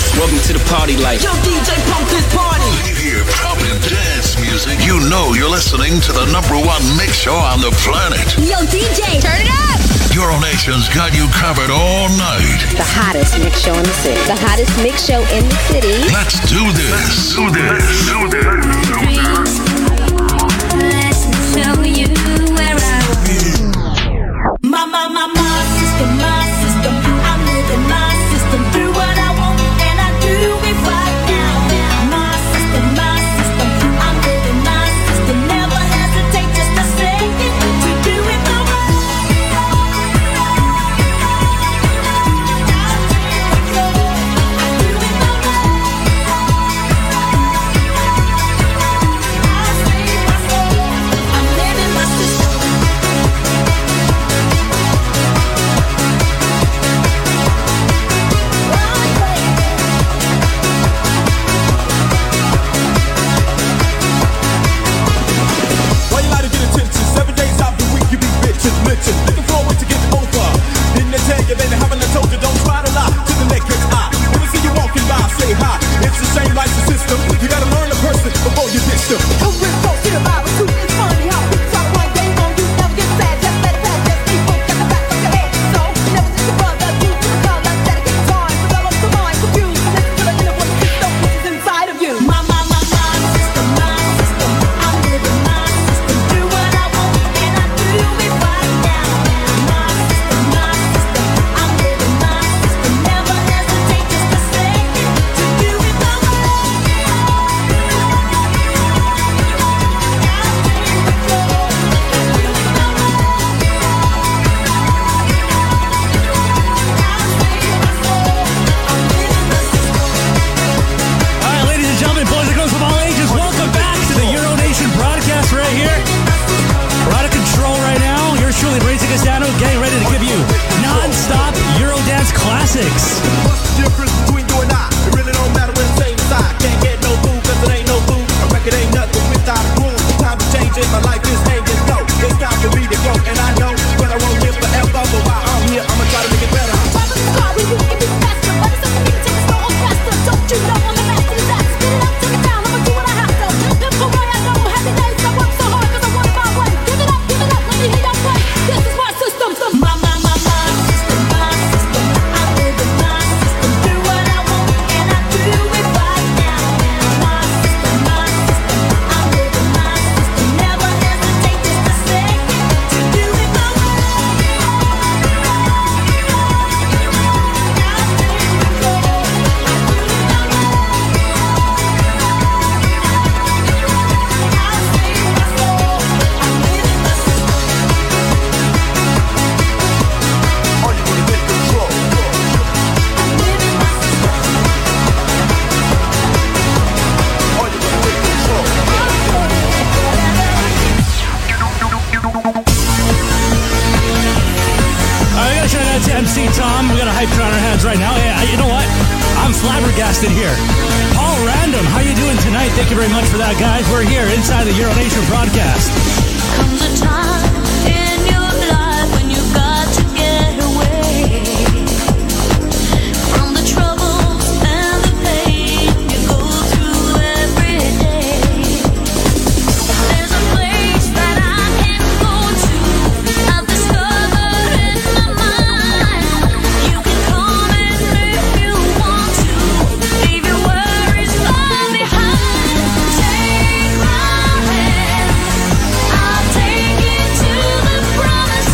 Welcome to the party life. Yo, DJ, pump this party. When you hear pumping dance music, you know you're listening to the #1 mix show on the planet. Yo, DJ, turn it up. Euronation's got you covered all night. The hottest mix show in the city. The hottest mix show in the city. Let's do this. Do this. Do this. Let's show you where I will. My system. I'm living my system. Do what I want and I do it right now. My system. I'm living my system. Never hesitate just a second to do it my way. I'm living my system. Why you like to get attention? 7 days out the week, you be bitches, bitches. Looking forward to get over. Didn't they tell you, baby, haven't I told you, don't try to lie to the naked eye. When you see you walking by, say hi. It's the same like the system. You gotta learn a person before you ditch them. Come real close to the Bible too. It's funny how we talk one game on you, never get sad. Just let it pass. Just keep on the back of your head. So never just a brother, you to the color. Dedicate time, develop the mind, confused. Listen to the inner voice, system, which is inside of you. My system. I'm living my system. Do what I want and I do it right now. My system. I'm living my system. Never hesitate just a second to do it my way. All right, ladies and gentlemen, boys and girls of all ages, welcome back to the Euronation broadcast right here. We're out of control right now. Yours truly, Brady Castano, getting ready to give you non-stop Eurodance classics. What's the difference between you and I? It really don't matter when the same side. Can't get no food cause it ain't no food. A record ain't nothing without a groove. Time to change it, my life is hanging low. It's time for me to go, and I know but I won't live forever. But while I'm here, I'ma try to make it better. Don't you know I'm the master of that? Spit it out, take it down, I'ma do what I have to. Live the way I know, happy days, I work so hard cause I want it my way. Give it up, let me hear your play. This is my system. My system. I'm living my system. Do what I want and I do it right now. My system. I'm living my system. Never hesitate just a second to do it my way. Are you gonna get control? Are you gonna get control? All right, we gotta shout out to MC Tom. We got a hype train on our hands right now. Yeah, you know what? I'm flabbergasted here. Paul Random, how you doing tonight? Thank you very much for that, guys. We're here inside the Euronation broadcast. Comes a time in your life when you've got to get away from the troubles and the pain you go through every day. There's a place that I can go to. I've discovered in my mind. You can come and if you want to. Leave your worries far behind. Take my hand. I'll take you to the promised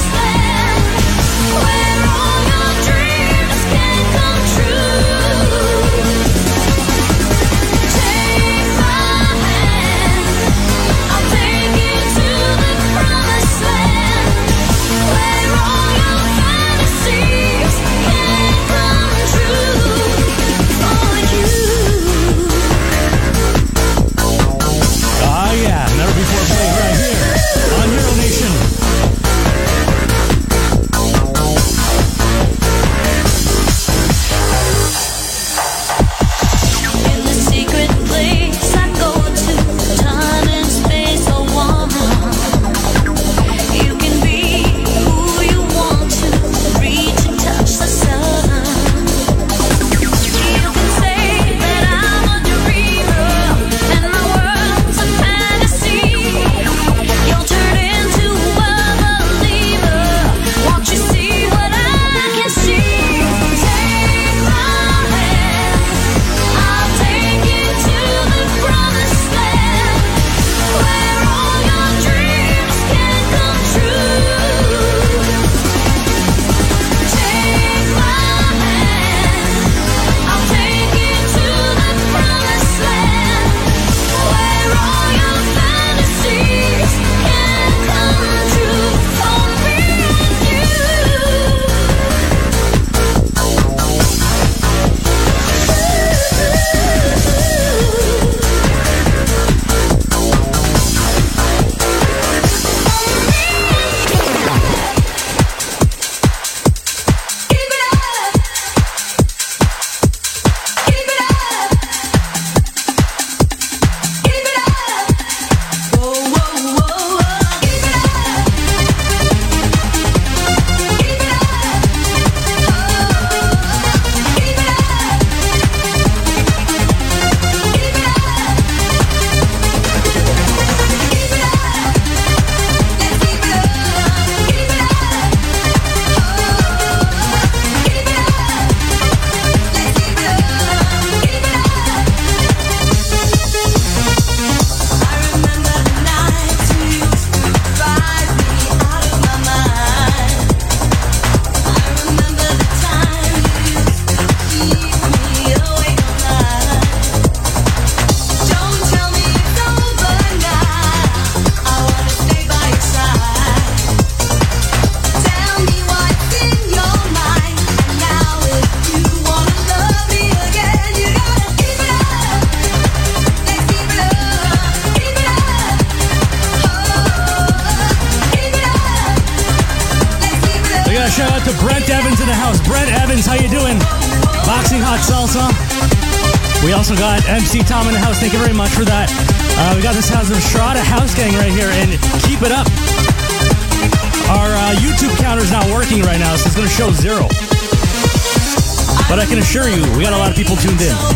Hot Salsa. We also got MC Tom in the house. Thank you very much for that. We got the sounds of Strata House Gang right here, and keep it up. Our YouTube counter is not working right now, so it's going to show 0. But I can assure you, we got a lot of people tuned in.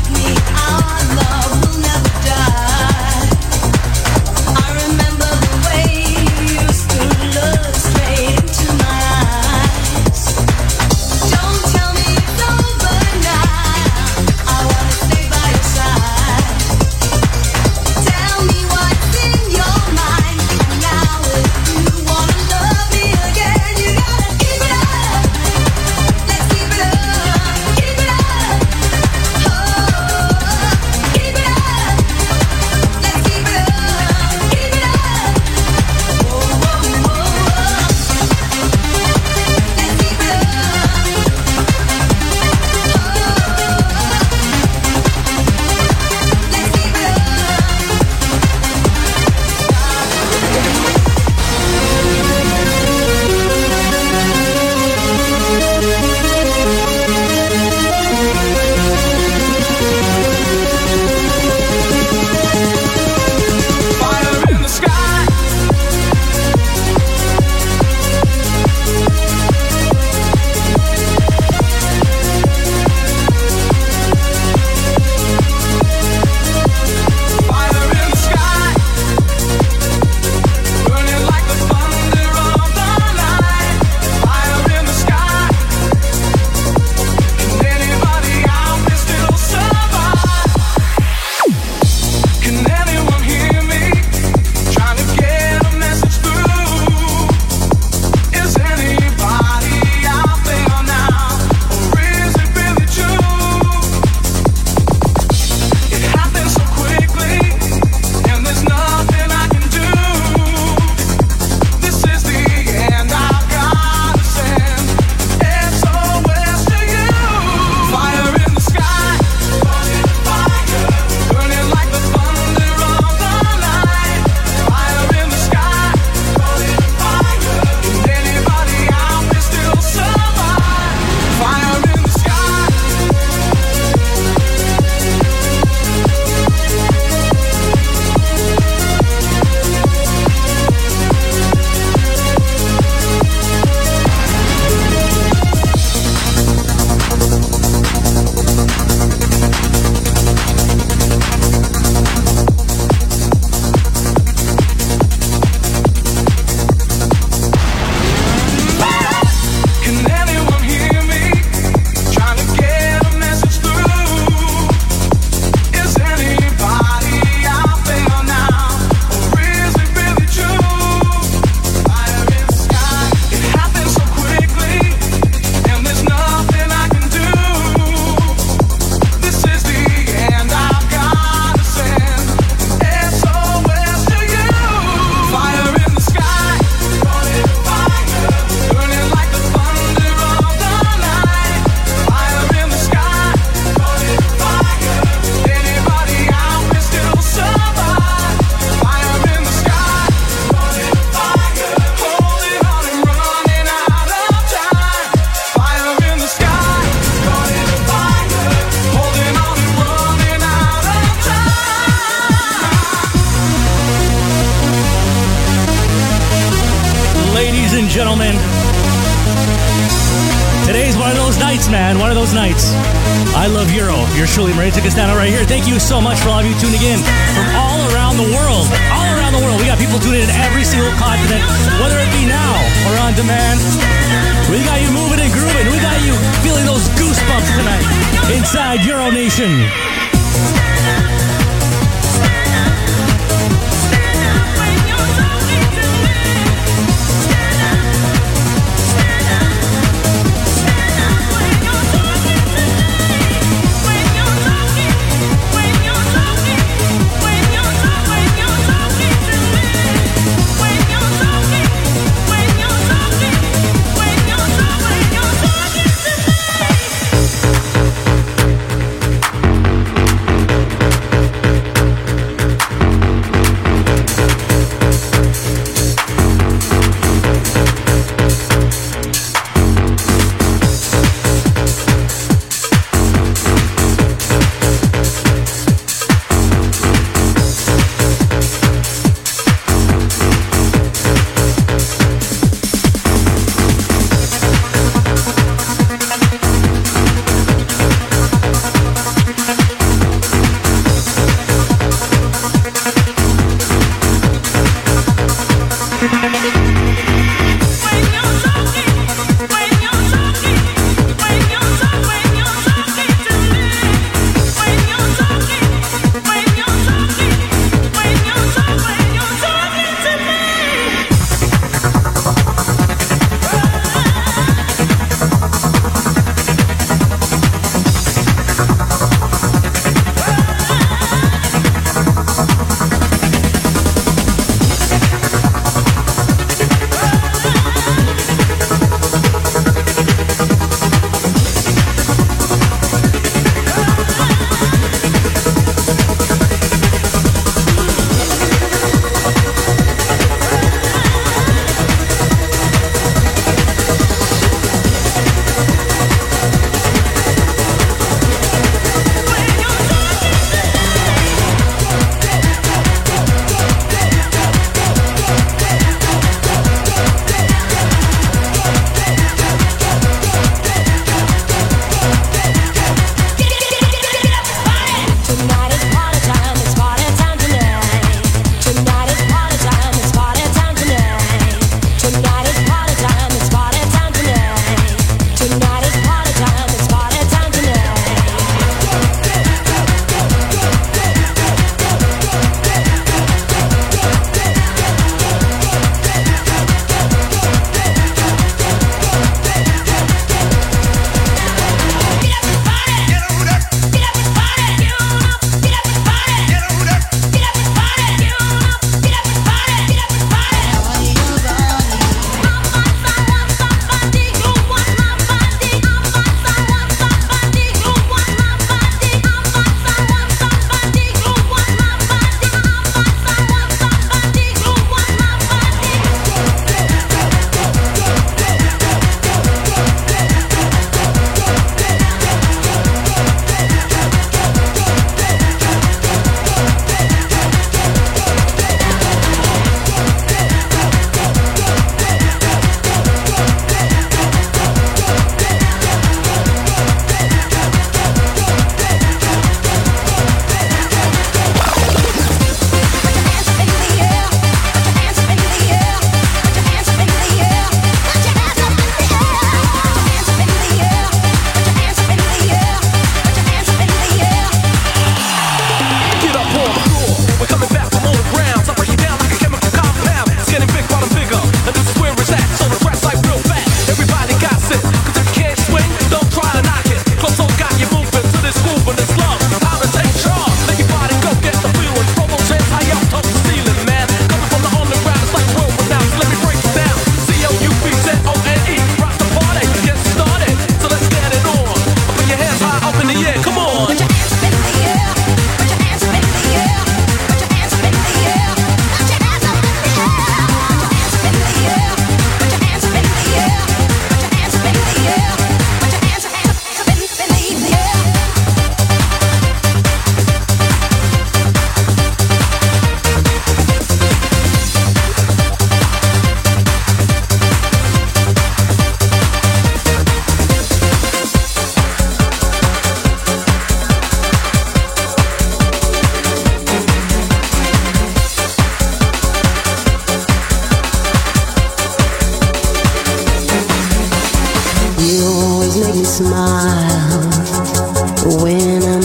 Gentlemen, today's one of those nights, man. One of those nights. I love Euro. Yours truly, Maritza Castano, right here. Thank you so much for all of you tuning in from all around the world. All around the world. We got people tuning in every single continent, whether it be now or on demand. We got you moving and grooving. We got you feeling those goosebumps tonight inside Euro Nation.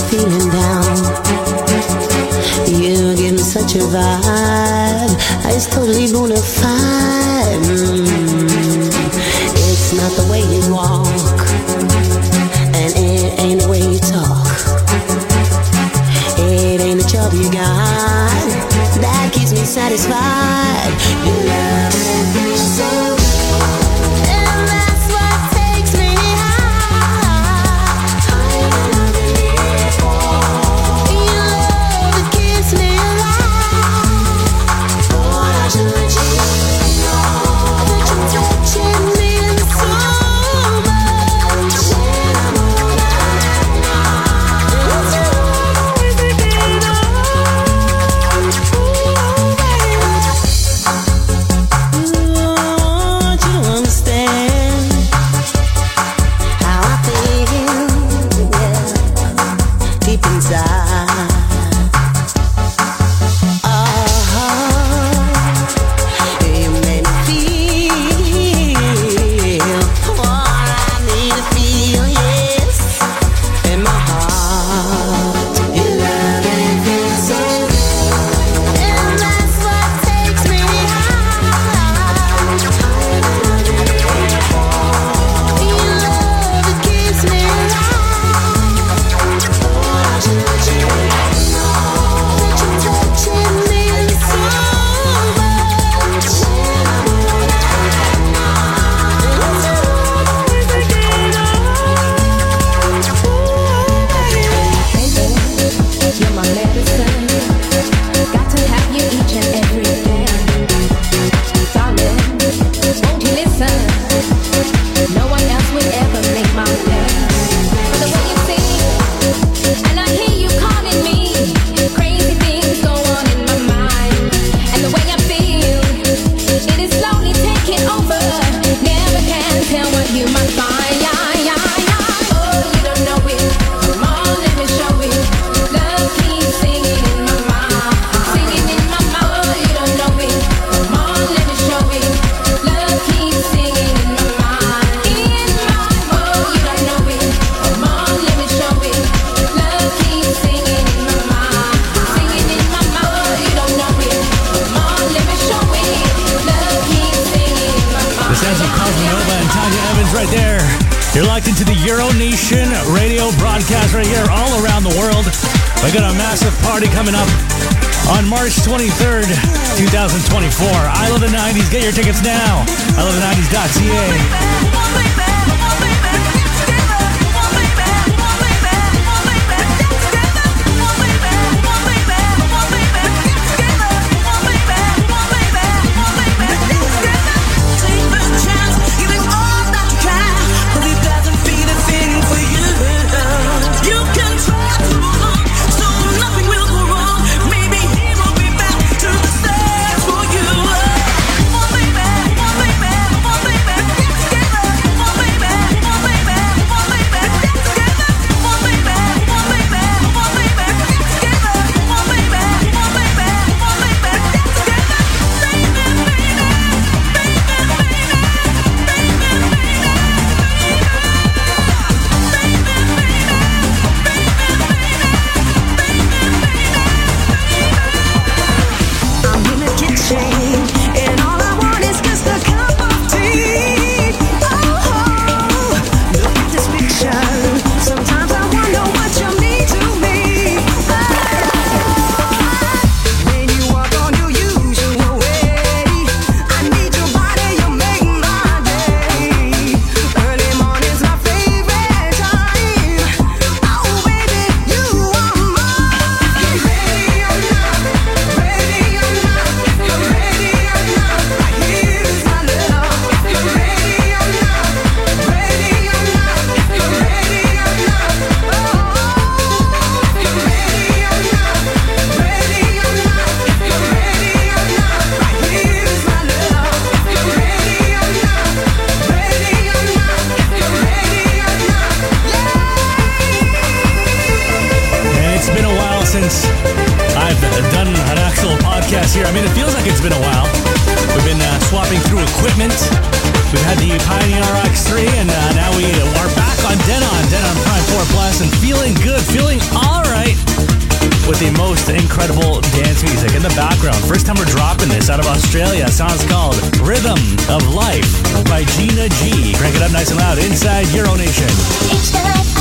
feeling down. You give me such a vibe. It's totally bona fide. It's not the way you walk, and it ain't the way you talk. It ain't the job you got that keeps me satisfied. Your love is so good, and that's what takes me high. Higher than before. Your love, it keeps me alive. Lord, I should let you know that you're touching me so much. When I'm all out, it's you I'm always thinking of. You're locked into the Euro Nation radio broadcast right here all around the world. We got a massive party coming up on March 23rd, 2024. I Love the 90s. Get your tickets now. iLoveThe90s.ca. Since I've done an actual podcast here. I mean, it feels like it's been a while. We've been swapping through equipment. We've had the Pioneer RX3, and now we are back on Denon Prime 4 Plus, and feeling good, feeling all the background. First time we're dropping this out of Australia. Song's called Rhythm of Life by Gina G. Crank it up nice and loud inside Euro Nation. Each night